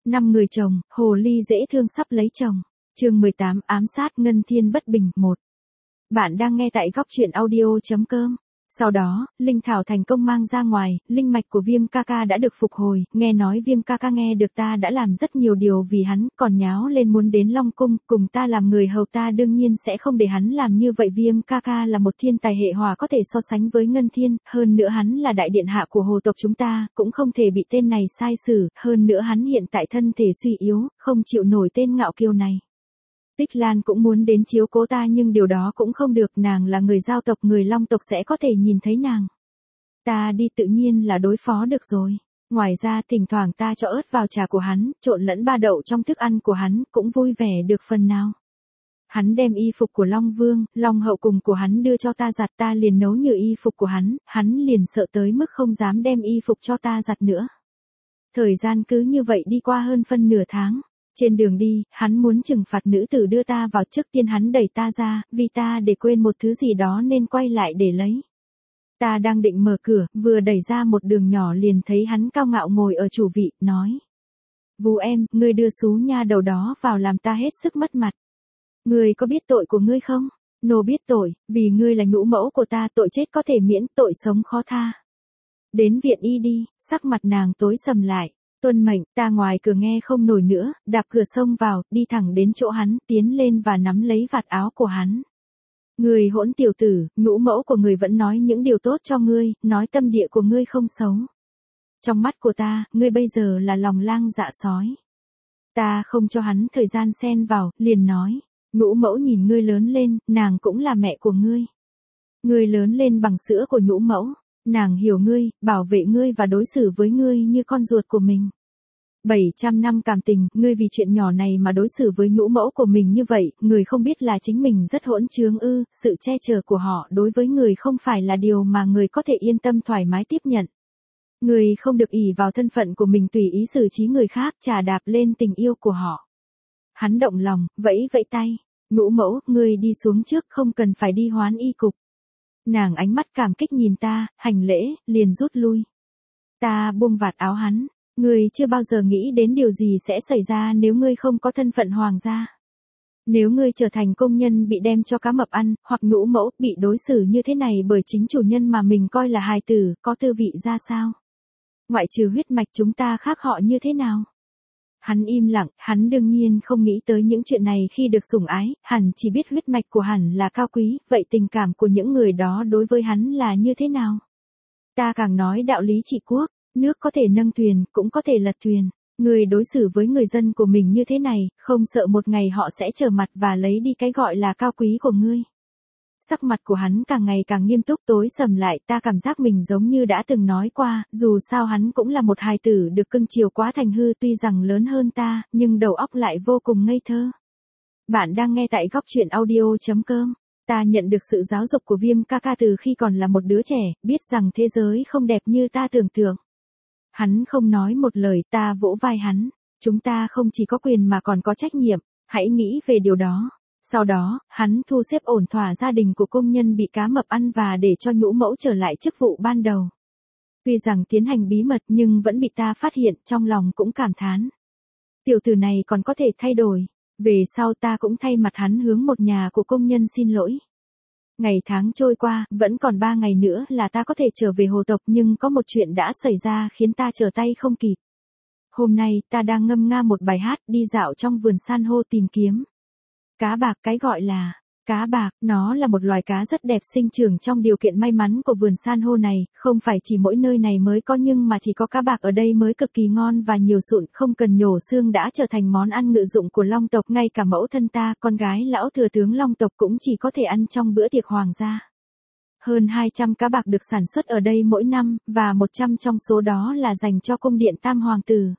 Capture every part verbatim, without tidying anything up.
Năm người chồng, hồ ly dễ thương sắp lấy chồng. Chương mười tám ám sát Ngân Thiên bất bình một. Bạn đang nghe tại góc truyện audio chấm com. Sau đó, linh thảo thành công mang ra ngoài, linh mạch của Viêm ca ca đã được phục hồi, nghe nói Viêm ca ca nghe được ta đã làm rất nhiều điều vì hắn, còn nháo lên muốn đến Long Cung, cùng ta làm người hầu ta đương nhiên sẽ không để hắn làm như vậy. Viêm ca ca là một thiên tài hệ hỏa có thể so sánh với Ngân Thiên, hơn nữa hắn là đại điện hạ của hồ tộc chúng ta, cũng không thể bị tên này sai xử, hơn nữa hắn hiện tại thân thể suy yếu, không chịu nổi tên ngạo kiêu này. Tích Lan cũng muốn đến chiếu cố ta nhưng điều đó cũng không được, nàng là người giao tộc, người Long tộc sẽ có thể nhìn thấy nàng. Ta đi tự nhiên là đối phó được rồi. Ngoài ra thỉnh thoảng ta cho ớt vào trà của hắn, trộn lẫn ba đậu trong thức ăn của hắn, cũng vui vẻ được phần nào. Hắn đem y phục của Long Vương, Long Hậu cùng của hắn đưa cho ta giặt, ta liền nấu như y phục của hắn, hắn liền sợ tới mức không dám đem y phục cho ta giặt nữa. Thời gian cứ như vậy đi qua hơn phân nửa tháng. Trên đường đi, hắn muốn trừng phạt nữ tử đưa ta vào, trước tiên hắn đẩy ta ra, vì ta để quên một thứ gì đó nên quay lại để lấy. Ta đang định mở cửa, vừa đẩy ra một đường nhỏ liền thấy hắn cao ngạo ngồi ở chủ vị, nói. Vú em, ngươi đưa xú nha đầu đó vào làm ta hết sức mất mặt. Ngươi có biết tội của ngươi không? Nô biết tội, vì ngươi là nhũ mẫu của ta, tội chết có thể miễn, tội sống khó tha. Đến viện y đi, sắc mặt nàng tối sầm lại. Tuân mệnh, ta ngoài cửa nghe không nổi nữa, đạp cửa xông vào, đi thẳng đến chỗ hắn, tiến lên và nắm lấy vạt áo của hắn. Người hỗn tiểu tử, nhũ mẫu của người vẫn nói những điều tốt cho ngươi, nói tâm địa của ngươi không xấu. Trong mắt của ta, ngươi bây giờ là lòng lang dạ sói. Ta không cho hắn thời gian xen vào, liền nói, nhũ mẫu nhìn ngươi lớn lên, nàng cũng là mẹ của ngươi. Ngươi lớn lên bằng sữa của nhũ mẫu. Nàng hiểu ngươi, bảo vệ ngươi và đối xử với ngươi như con ruột của mình. bảy trăm năm cảm tình, ngươi vì chuyện nhỏ này mà đối xử với nhũ mẫu của mình như vậy, người không biết là chính mình rất hỗn trướng ư, sự che chở của họ đối với người không phải là điều mà người có thể yên tâm thoải mái tiếp nhận. Người không được ỷ vào thân phận của mình tùy ý xử trí người khác, chà đạp lên tình yêu của họ. Hắn động lòng, vẫy vẫy tay, nhũ mẫu, ngươi đi xuống trước, không cần phải đi hoán y cục. Nàng ánh mắt cảm kích nhìn ta, hành lễ, liền rút lui. Ta buông vạt áo hắn, ngươi chưa bao giờ nghĩ đến điều gì sẽ xảy ra nếu ngươi không có thân phận hoàng gia. Nếu ngươi trở thành công nhân bị đem cho cá mập ăn, hoặc nhũ mẫu bị đối xử như thế này bởi chính chủ nhân mà mình coi là hài tử, có tư vị ra sao? Ngoại trừ huyết mạch chúng ta khác họ như thế nào? Hắn im lặng, hắn đương nhiên không nghĩ tới những chuyện này khi được sủng ái, hẳn chỉ biết huyết mạch của hắn là cao quý, vậy tình cảm của những người đó đối với hắn là như thế nào? Ta càng nói đạo lý trị quốc, nước có thể nâng thuyền, cũng có thể lật thuyền. Người đối xử với người dân của mình như thế này, không sợ một ngày họ sẽ trở mặt và lấy đi cái gọi là cao quý của ngươi. Sắc mặt của hắn càng ngày càng nghiêm túc, tối sầm lại, ta cảm giác mình giống như đã từng nói qua, dù sao hắn cũng là một hài tử được cưng chiều quá thành hư, tuy rằng lớn hơn ta, nhưng đầu óc lại vô cùng ngây thơ. Bạn đang nghe tại góc truyện audio chấm com. Ta nhận được sự giáo dục của Viêm ca ca từ khi còn là một đứa trẻ, biết rằng thế giới không đẹp như ta tưởng tượng. Hắn không nói một lời, ta vỗ vai hắn. Chúng ta không chỉ có quyền mà còn có trách nhiệm, hãy nghĩ về điều đó. Sau đó, hắn thu xếp ổn thỏa gia đình của công nhân bị cá mập ăn và để cho nhũ mẫu trở lại chức vụ ban đầu. Tuy rằng tiến hành bí mật nhưng vẫn bị ta phát hiện, trong lòng cũng cảm thán. Tiểu tử này còn có thể thay đổi. Về sau ta cũng thay mặt hắn hướng một nhà của công nhân xin lỗi. Ngày tháng trôi qua, vẫn còn ba ngày nữa là ta có thể trở về hồ tộc, nhưng có một chuyện đã xảy ra khiến ta trở tay không kịp. Hôm nay, ta đang ngâm nga một bài hát, đi dạo trong vườn san hô tìm kiếm cá bạc. Cái gọi là cá bạc, nó là một loài cá rất đẹp sinh trưởng trong điều kiện may mắn của vườn san hô này, không phải chỉ mỗi nơi này mới có nhưng mà chỉ có cá bạc ở đây mới cực kỳ ngon và nhiều sụn, không cần nhổ xương đã trở thành món ăn ngự dụng của Long tộc, ngay cả mẫu thân ta, con gái lão thừa tướng Long tộc cũng chỉ có thể ăn trong bữa tiệc hoàng gia. Hơn hai trăm cá bạc được sản xuất ở đây mỗi năm, và một trăm trong số đó là dành cho cung điện Tam Hoàng tử.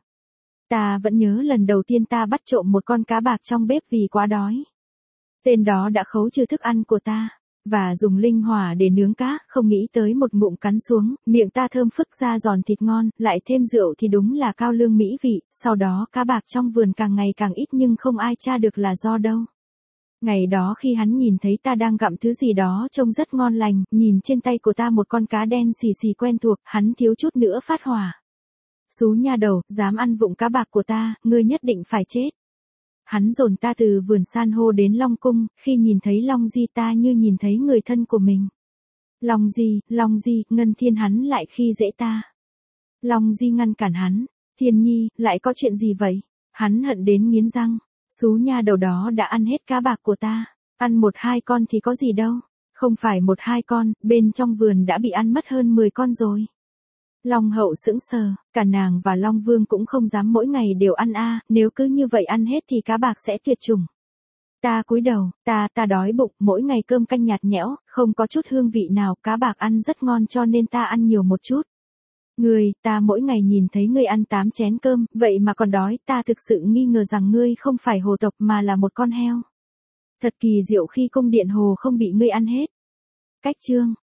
Ta vẫn nhớ lần đầu tiên ta bắt trộm một con cá bạc trong bếp vì quá đói. Tên đó đã khấu trừ thức ăn của ta, và dùng linh hỏa để nướng cá, không nghĩ tới một ngụm cắn xuống, miệng ta thơm phức ra giòn thịt ngon, lại thêm rượu thì đúng là cao lương mỹ vị, sau đó cá bạc trong vườn càng ngày càng ít nhưng không ai tra được là do đâu. Ngày đó khi hắn nhìn thấy ta đang gặm thứ gì đó trông rất ngon lành, nhìn trên tay của ta một con cá đen xì xì quen thuộc, hắn thiếu chút nữa phát hỏa. Xú nha đầu, dám ăn vụng cá bạc của ta, ngươi nhất định phải chết. Hắn dồn ta từ vườn san hô đến Long Cung, khi nhìn thấy Long Di ta như nhìn thấy người thân của mình. Long Di, Long Di, Ngân Thiên hắn lại khi dễ ta. Long Di ngăn cản hắn, Thiên Nhi, lại có chuyện gì vậy? Hắn hận đến nghiến răng, xú nha đầu đó đã ăn hết cá bạc của ta, ăn một hai con thì có gì đâu, không phải một hai con, bên trong vườn đã bị ăn mất hơn mười con rồi. Long hậu sững sờ, cả nàng và Long Vương cũng không dám mỗi ngày đều ăn a, nếu cứ như vậy ăn hết thì cá bạc sẽ tuyệt chủng. Ta cúi đầu, ta, ta đói bụng, mỗi ngày cơm canh nhạt nhẽo, không có chút hương vị nào, cá bạc ăn rất ngon cho nên ta ăn nhiều một chút. Ngươi, ta mỗi ngày nhìn thấy ngươi ăn tám chén cơm, vậy mà còn đói, ta thực sự nghi ngờ rằng ngươi không phải hồ tộc mà là một con heo. Thật kỳ diệu khi cung điện hồ không bị ngươi ăn hết. Cách chương